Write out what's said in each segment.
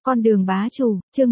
Con đường bá chủ, chương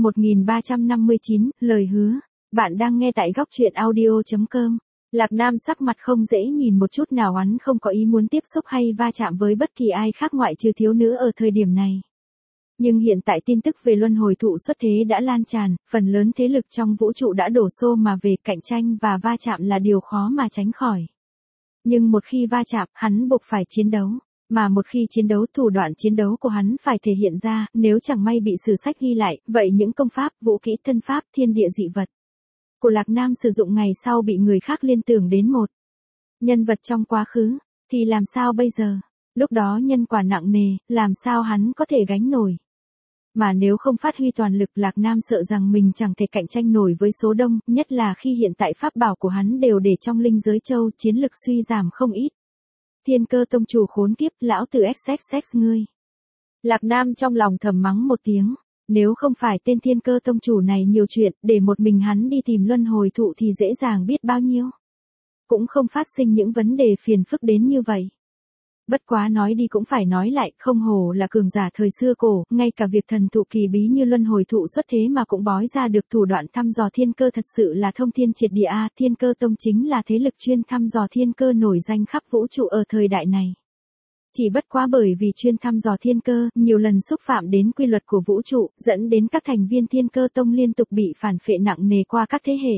1359, lời hứa. Bạn đang nghe tại góc truyện audio.com. Lạc Nam sắc mặt không dễ nhìn một chút nào, hắn không có ý muốn tiếp xúc hay va chạm với bất kỳ ai khác ngoại trừ thiếu nữ ở thời điểm này. Nhưng hiện tại tin tức về luân hồi thụ xuất thế đã lan tràn, phần lớn thế lực trong vũ trụ đã đổ xô mà về, cạnh tranh và va chạm là điều khó mà tránh khỏi. Nhưng một khi va chạm, hắn buộc phải chiến đấu. Mà một khi chiến đấu, thủ đoạn chiến đấu của hắn phải thể hiện ra, nếu chẳng may bị sử sách ghi lại, vậy những công pháp, vũ kỹ, thân pháp, thiên địa dị vật của Lạc Nam sử dụng ngày sau bị người khác liên tưởng đến một nhân vật trong quá khứ, thì làm sao bây giờ? Lúc đó nhân quả nặng nề, làm sao hắn có thể gánh nổi? Mà nếu không phát huy toàn lực, Lạc Nam sợ rằng mình chẳng thể cạnh tranh nổi với số đông, nhất là khi hiện tại pháp bảo của hắn đều để trong linh giới châu, chiến lực suy giảm không ít. Thiên Cơ tông chủ khốn kiếp, lão tử xxx ngươi. Lạc Nam trong lòng thầm mắng một tiếng, nếu không phải tên Thiên Cơ tông chủ này nhiều chuyện, để một mình hắn đi tìm luân hồi thụ thì dễ dàng biết bao nhiêu. Cũng không phát sinh những vấn đề phiền phức đến như vậy. Bất quá nói đi cũng phải nói lại, không hổ là cường giả thời xưa cổ, ngay cả việc thần thụ kỳ bí như luân hồi thụ xuất thế mà cũng bói ra được thủ đoạn thăm dò thiên cơ, thật sự là thông thiên triệt địa a. Thiên Cơ tông chính là thế lực chuyên thăm dò thiên cơ nổi danh khắp vũ trụ ở thời đại này. Chỉ bất quá bởi vì chuyên thăm dò thiên cơ, nhiều lần xúc phạm đến quy luật của vũ trụ, dẫn đến các thành viên Thiên Cơ tông liên tục bị phản phệ nặng nề qua các thế hệ.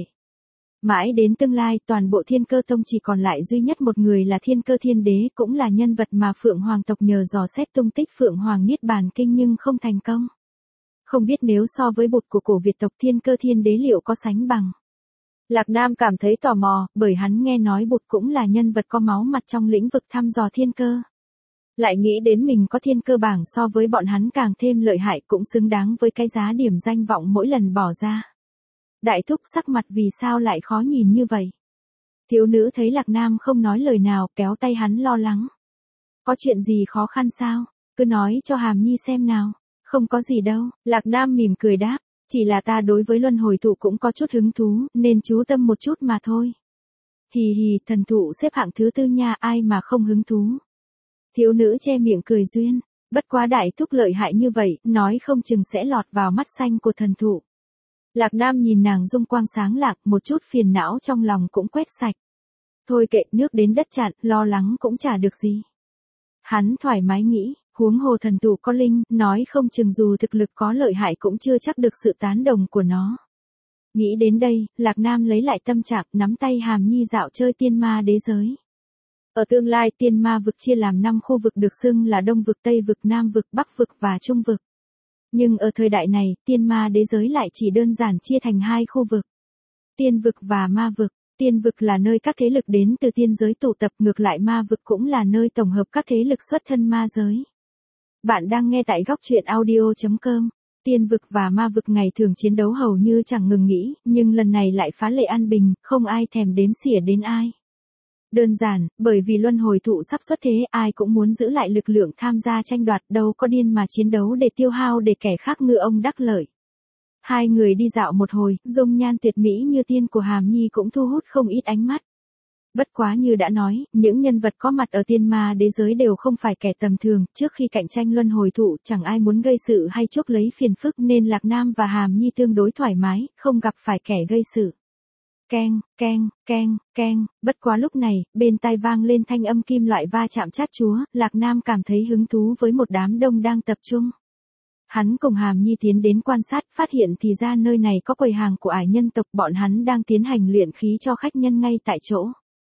Mãi đến tương lai, toàn bộ Thiên Cơ tông chỉ còn lại duy nhất một người là Thiên Cơ Thiên Đế, cũng là nhân vật mà Phượng Hoàng tộc nhờ dò xét tung tích Phượng Hoàng Niết Bàn Kinh nhưng không thành công. Không biết nếu so với bột của cổ Việt tộc, Thiên Cơ Thiên Đế liệu có sánh bằng? Lạc Nam cảm thấy tò mò, bởi hắn nghe nói bột cũng là nhân vật có máu mặt trong lĩnh vực thăm dò thiên cơ. Lại nghĩ đến mình có thiên cơ bảng so với bọn hắn càng thêm lợi hại, cũng xứng đáng với cái giá điểm danh vọng mỗi lần bỏ ra. Đại thúc sắc mặt vì sao lại khó nhìn như vậy? Thiếu nữ thấy Lạc Nam không nói lời nào, kéo tay hắn lo lắng. Có chuyện gì khó khăn sao? Cứ nói cho Hàm Nhi xem nào. Không có gì đâu, Lạc Nam mỉm cười đáp. Chỉ là ta đối với luân hồi thụ cũng có chút hứng thú, nên chú tâm một chút mà thôi. Hì hì, thần thụ xếp hạng thứ 4 nha, ai mà không hứng thú. Thiếu nữ che miệng cười duyên. Bất quá đại thúc lợi hại như vậy, nói không chừng sẽ lọt vào mắt xanh của thần thụ. Lạc Nam nhìn nàng dung quang sáng lạc, một chút phiền não trong lòng cũng quét sạch. Thôi kệ, nước đến đất chặn, lo lắng cũng chả được gì. Hắn thoải mái nghĩ, huống hồ thần thụ có linh, nói không chừng dù thực lực có lợi hại cũng chưa chắc được sự tán đồng của nó. Nghĩ đến đây, Lạc Nam lấy lại tâm trạng, nắm tay Hàm Nhi dạo chơi tiên ma đế giới. Ở tương lai, tiên ma vực chia làm 5 khu vực được xưng là Đông vực, Tây vực, Nam vực, Bắc vực và Trung vực. Nhưng ở thời đại này, tiên ma đế giới lại chỉ đơn giản chia thành 2 khu vực. Tiên vực và ma vực. Tiên vực là nơi các thế lực đến từ tiên giới tụ tập, ngược lại ma vực cũng là nơi tổng hợp các thế lực xuất thân ma giới. Bạn đang nghe tại góc truyện audio.com. Tiên vực và ma vực ngày thường chiến đấu hầu như chẳng ngừng nghỉ, nhưng lần này lại phá lệ an bình, không ai thèm đếm xỉa đến ai. Đơn giản, bởi vì luân hồi thụ sắp xuất thế, ai cũng muốn giữ lại lực lượng tham gia tranh đoạt, đâu có điên mà chiến đấu để tiêu hao để kẻ khác ngư ông đắc lợi. Hai người đi dạo một hồi, dung nhan tuyệt mỹ như tiên của Hàm Nhi cũng thu hút không ít ánh mắt. Bất quá như đã nói, những nhân vật có mặt ở tiên ma đế giới đều không phải kẻ tầm thường, trước khi cạnh tranh luân hồi thụ chẳng ai muốn gây sự hay chuốc lấy phiền phức nên Lạc Nam và Hàm Nhi tương đối thoải mái, không gặp phải kẻ gây sự. Keng, keng, keng, keng, bất quá lúc này, bên tai vang lên thanh âm kim loại va chạm chát chúa, Lạc Nam cảm thấy hứng thú với một đám đông đang tập trung. Hắn cùng Hàm Nhi tiến đến quan sát, phát hiện thì ra nơi này có quầy hàng của ải nhân tộc, bọn hắn đang tiến hành luyện khí cho khách nhân ngay tại chỗ.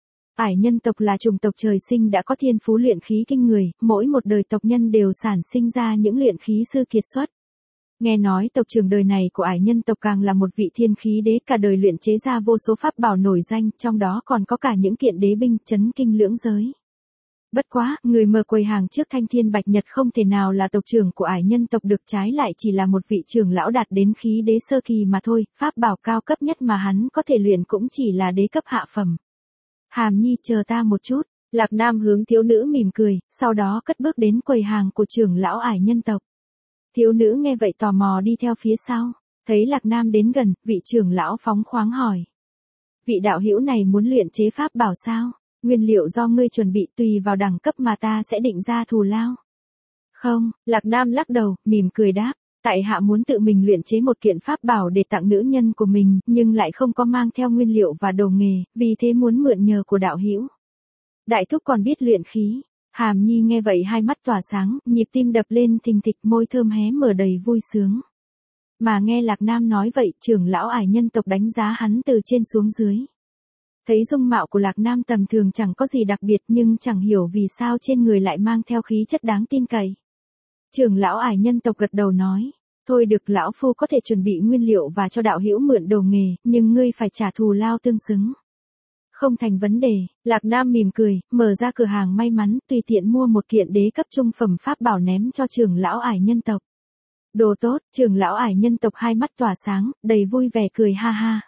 Ải nhân tộc là chủng tộc trời sinh đã có thiên phú luyện khí kinh người, mỗi một đời tộc nhân đều sản sinh ra những luyện khí sư kiệt xuất. Nghe nói tộc trưởng đời này của ải nhân tộc càng là một vị thiên khí đế, cả đời luyện chế ra vô số pháp bảo nổi danh, trong đó còn có cả những kiện đế binh chấn kinh lưỡng giới. Bất quá, người mở quầy hàng trước Thanh Thiên Bạch Nhật không thể nào là tộc trưởng của ải nhân tộc được, trái lại chỉ là một vị trưởng lão đạt đến khí đế sơ kỳ mà thôi, pháp bảo cao cấp nhất mà hắn có thể luyện cũng chỉ là đế cấp hạ phẩm. Hàm Nhi chờ ta một chút, Lạc Nam hướng thiếu nữ mỉm cười, sau đó cất bước đến quầy hàng của trưởng lão ải nhân tộc. Thiếu nữ nghe vậy tò mò đi theo phía sau, thấy Lạc Nam đến gần, vị trưởng lão phóng khoáng hỏi. Vị đạo hữu này muốn luyện chế pháp bảo sao? Nguyên liệu do ngươi chuẩn bị, tùy vào đẳng cấp mà ta sẽ định ra thù lao. Không, Lạc Nam lắc đầu, mỉm cười đáp, Tại hạ muốn tự mình luyện chế một kiện pháp bảo để tặng nữ nhân của mình, nhưng lại không có mang theo nguyên liệu và đồ nghề, vì thế muốn mượn nhờ của đạo hữu. Đại thúc còn biết luyện khí. Hàm Nhi nghe vậy hai mắt tỏa sáng, nhịp tim đập lên thình thịch, môi thơm hé mở đầy vui sướng. Mà nghe Lạc Nam nói vậy, trưởng lão Ải nhân tộc đánh giá hắn từ trên xuống dưới. Thấy dung mạo của Lạc Nam tầm thường chẳng có gì đặc biệt, nhưng chẳng hiểu vì sao trên người lại mang theo khí chất đáng tin cậy. Trưởng lão Ải nhân tộc gật đầu nói, thôi được, lão phu có thể chuẩn bị nguyên liệu và cho đạo hữu mượn đồ nghề, nhưng ngươi phải trả thù lao tương xứng. Không thành vấn đề. Lạc Nam mỉm cười, mở ra cửa hàng may mắn, tùy tiện mua một kiện đế cấp trung phẩm pháp bảo ném cho trưởng lão Ải nhân tộc. Đồ tốt. Trưởng lão Ải nhân tộc hai mắt tỏa sáng, đầy vui vẻ cười ha ha.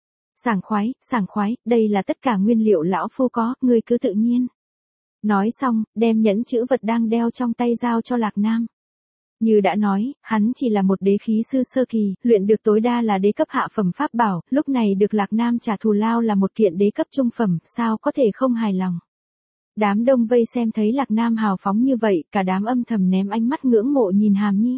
Sảng khoái, đây là tất cả nguyên liệu lão phu có, ngươi cứ tự nhiên. Nói xong, đem nhẫn chữ vật đang đeo trong tay giao cho Lạc Nam. Như đã nói, hắn chỉ là một đế khí sư sơ kỳ, luyện được tối đa là đế cấp hạ phẩm pháp bảo, lúc này được Lạc Nam trả thù lao là một kiện đế cấp trung phẩm, sao có thể không hài lòng. Đám đông vây xem thấy Lạc Nam hào phóng như vậy, cả đám âm thầm ném ánh mắt ngưỡng mộ nhìn Hàm Nhi.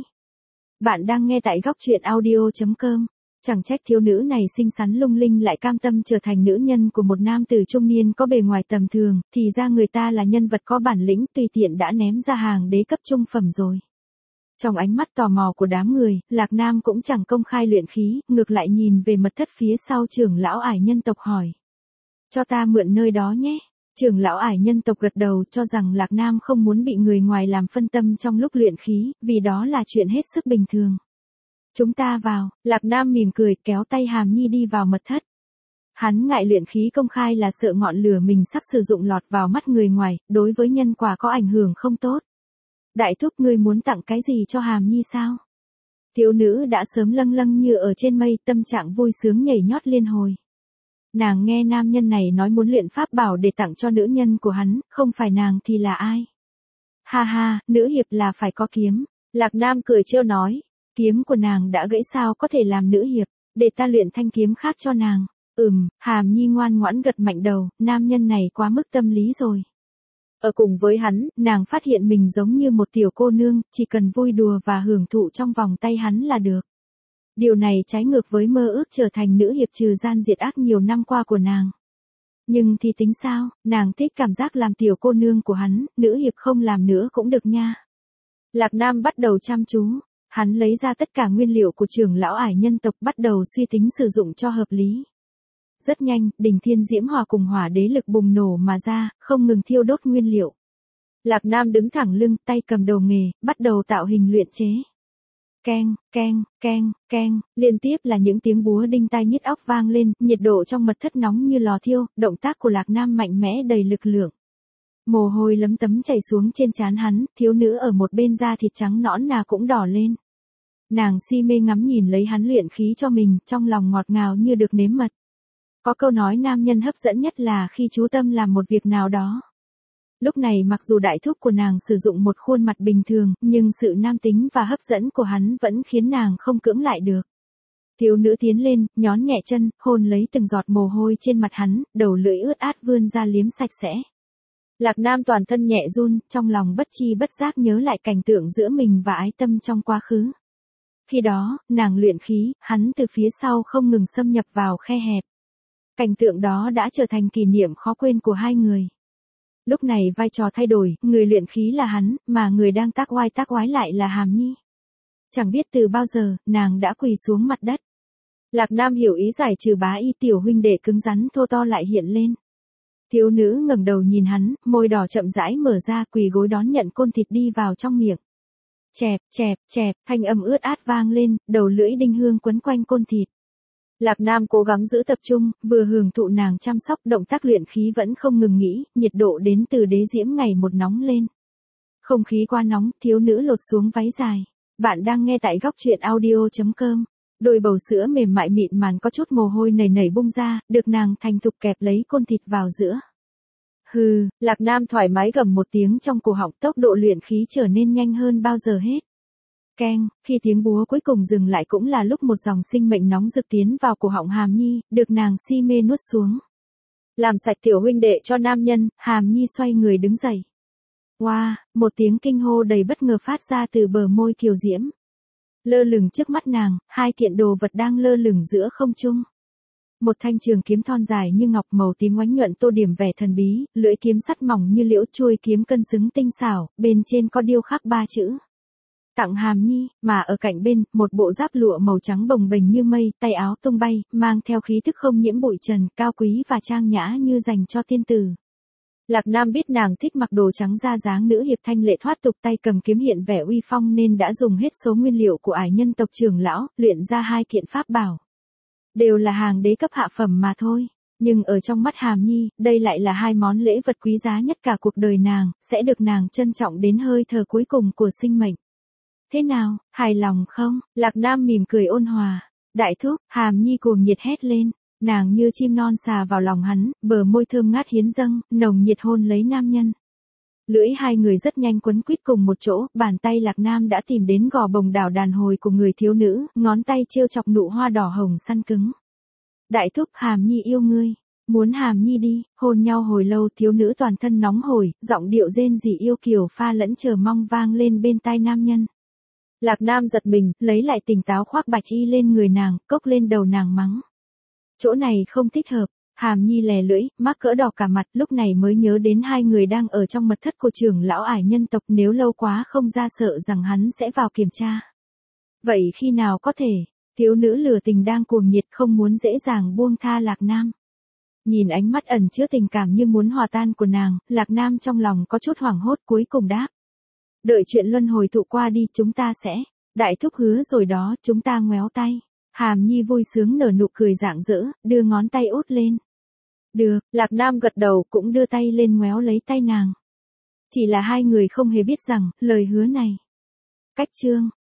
Bạn đang nghe tại góc truyện audio.com. Chẳng trách thiếu nữ này xinh xắn lung linh lại cam tâm trở thành nữ nhân của một nam tử trung niên có bề ngoài tầm thường, thì ra người ta là nhân vật có bản lĩnh, tùy tiện đã ném ra hàng đế cấp trung phẩm rồi. Trong ánh mắt tò mò của đám người, Lạc Nam cũng chẳng công khai luyện khí, ngược lại nhìn về mật thất phía sau trưởng lão Ải nhân tộc hỏi. Cho ta mượn nơi đó nhé. Trưởng lão Ải nhân tộc gật đầu, cho rằng Lạc Nam không muốn bị người ngoài làm phân tâm trong lúc luyện khí, vì đó là chuyện hết sức bình thường. Chúng ta vào. Lạc Nam mỉm cười, kéo tay Hàm Nhi đi vào mật thất. Hắn ngại luyện khí công khai là sợ ngọn lửa mình sắp sử dụng lọt vào mắt người ngoài, đối với nhân quả có ảnh hưởng không tốt. Đại thúc, ngươi muốn tặng cái gì cho Hàm Nhi sao? Thiếu nữ đã sớm lâng lâng như ở trên mây, tâm trạng vui sướng nhảy nhót liên hồi. Nàng nghe nam nhân này nói muốn luyện pháp bảo để tặng cho nữ nhân của hắn, không phải nàng thì là ai? Ha ha, nữ hiệp là phải có kiếm. Lạc Nam cười trêu nói, kiếm của nàng đã gãy sao có thể làm nữ hiệp, để ta luyện thanh kiếm khác cho nàng. Hàm Nhi ngoan ngoãn gật mạnh đầu, nam nhân này quá mức tâm lý rồi. Ở cùng với hắn, nàng phát hiện mình giống như một tiểu cô nương, chỉ cần vui đùa và hưởng thụ trong vòng tay hắn là được. Điều này trái ngược với mơ ước trở thành nữ hiệp trừ gian diệt ác nhiều năm qua của nàng. Nhưng thì tính sao, nàng thích cảm giác làm tiểu cô nương của hắn, nữ hiệp không làm nữa cũng được nha. Lạc Nam bắt đầu chăm chú, hắn lấy ra tất cả nguyên liệu của trưởng lão Ải nhân tộc, bắt đầu suy tính sử dụng cho hợp lý. Rất nhanh, đỉnh thiên diễm hỏa cùng hỏa đế lực bùng nổ mà ra, không ngừng thiêu đốt nguyên liệu. Lạc Nam đứng thẳng lưng, tay cầm đồ nghề, bắt đầu tạo hình luyện chế. Keng, keng, keng, keng, liên tiếp là những tiếng búa đinh tai nhức óc vang lên, nhiệt độ trong mật thất nóng như lò thiêu, động tác của Lạc Nam mạnh mẽ đầy lực lượng. Mồ hôi lấm tấm chảy xuống trên trán hắn, thiếu nữ ở một bên da thịt trắng nõn nà cũng đỏ lên. Nàng si mê ngắm nhìn lấy hắn luyện khí cho mình, trong lòng ngọt ngào như được nếm mật. Có câu nói nam nhân hấp dẫn nhất là khi chú tâm làm một việc nào đó. Lúc này mặc dù đại thúc của nàng sử dụng một khuôn mặt bình thường, nhưng sự nam tính và hấp dẫn của hắn vẫn khiến nàng không cưỡng lại được. Thiếu nữ tiến lên, nhón nhẹ chân, hôn lấy từng giọt mồ hôi trên mặt hắn, đầu lưỡi ướt át vươn ra liếm sạch sẽ. Lạc Nam toàn thân nhẹ run, trong lòng bất chi bất giác nhớ lại cảnh tượng giữa mình và ái tâm trong quá khứ. Khi đó, nàng luyện khí, hắn từ phía sau không ngừng xâm nhập vào khe hẹp. Cảnh tượng đó đã trở thành kỷ niệm khó quên của hai người. Lúc này vai trò thay đổi, người luyện khí là hắn, mà người đang tác oai lại là Hàm Nhi. Chẳng biết từ bao giờ, nàng đã quỳ xuống mặt đất. Lạc Nam hiểu ý giải trừ bá y, tiểu huynh đệ cứng rắn thô to lại hiện lên. Thiếu nữ ngẩng đầu nhìn hắn, môi đỏ chậm rãi mở ra, quỳ gối đón nhận côn thịt đi vào trong miệng. Chẹp, chẹp, chẹp, thanh âm ướt át vang lên, đầu lưỡi đinh hương quấn quanh côn thịt. Lạc Nam cố gắng giữ tập trung, vừa hưởng thụ nàng chăm sóc, động tác luyện khí vẫn không ngừng nghỉ, nhiệt độ đến từ đế diễm ngày một nóng lên. Không khí quá nóng, thiếu nữ lột xuống váy dài. Bạn đang nghe tại góc truyện audio.com. Đôi bầu sữa mềm mại mịn màn có chút mồ hôi nảy nảy bung ra, được nàng thành thục kẹp lấy côn thịt vào giữa. Hừ, Lạc Nam thoải mái gầm một tiếng trong cổ họng, tốc độ luyện khí trở nên nhanh hơn bao giờ hết. Keng, khi tiếng búa cuối cùng dừng lại cũng là lúc một dòng sinh mệnh nóng rực tiến vào cổ họng Hàm Nhi, được nàng si mê nuốt xuống. Làm sạch tiểu huynh đệ cho nam nhân, Hàm Nhi xoay người đứng dậy. Wow, một tiếng kinh hô đầy bất ngờ phát ra từ bờ môi kiều diễm. Lơ lửng trước mắt nàng, hai kiện đồ vật đang lơ lửng giữa không trung. Một thanh trường kiếm thon dài như ngọc màu tím oánh nhuận tô điểm vẻ thần bí, lưỡi kiếm sắt mỏng như liễu, chuôi kiếm cân xứng tinh xảo, bên trên có điêu khắc 3 chữ. Tặng Hàm Nhi, mà ở cạnh bên, một bộ giáp lụa màu trắng bồng bềnh như mây, tay áo tung bay, mang theo khí thức không nhiễm bụi trần, cao quý và trang nhã như dành cho tiên tử. Lạc Nam biết nàng thích mặc đồ trắng ra dáng nữ hiệp thanh lệ thoát tục, tay cầm kiếm hiện vẻ uy phong nên đã dùng hết số nguyên liệu của ải nhân tộc trưởng lão, luyện ra 2 kiện pháp bảo. Đều là hàng đế cấp hạ phẩm mà thôi. Nhưng ở trong mắt Hàm Nhi, đây lại là 2 món lễ vật quý giá nhất cả cuộc đời nàng, sẽ được nàng trân trọng đến hơi thở cuối cùng của sinh mệnh. Thế nào, hài lòng không? Lạc Nam mỉm cười ôn hòa. Đại thúc, Hàm Nhi cuồng nhiệt hét lên. Nàng như chim non xà vào lòng hắn, bờ môi thơm ngát hiến dâng, nồng nhiệt hôn lấy nam nhân. Lưỡi hai người rất nhanh quấn quýt cùng một chỗ, bàn tay Lạc Nam đã tìm đến gò bồng đảo đàn hồi của người thiếu nữ, ngón tay trêu chọc nụ hoa đỏ hồng săn cứng. Đại thúc, Hàm Nhi yêu ngươi. Muốn Hàm Nhi đi, hôn nhau hồi lâu, thiếu nữ toàn thân nóng hổi, giọng điệu rên rỉ yêu kiều pha lẫn chờ mong vang lên bên tai nam nhân. Lạc Nam giật mình, lấy lại tỉnh táo khoác bạch y lên người nàng, cốc lên đầu nàng mắng. Chỗ này không thích hợp. Hàm Nhi lè lưỡi, mắc cỡ đỏ cả mặt, lúc này mới nhớ đến 2 người đang ở trong mật thất của trưởng lão ải nhân tộc, nếu lâu quá không ra sợ rằng hắn sẽ vào kiểm tra. Vậy khi nào có thể? Thiếu nữ lửa tình đang cuồng nhiệt không muốn dễ dàng buông tha Lạc Nam. Nhìn ánh mắt ẩn chứa tình cảm như muốn hòa tan của nàng, Lạc Nam trong lòng có chút hoảng hốt cuối cùng đáp. Đợi chuyện luân hồi thụ qua đi chúng ta sẽ. Đại thúc hứa rồi đó, chúng ta ngoéo tay. Hàm Nhi vui sướng nở nụ cười rạng rỡ, đưa ngón tay út lên. Được, Lạc Nam gật đầu cũng đưa tay lên ngoéo lấy tay nàng. Chỉ là 2 người không hề biết rằng, lời hứa này. Cách chương.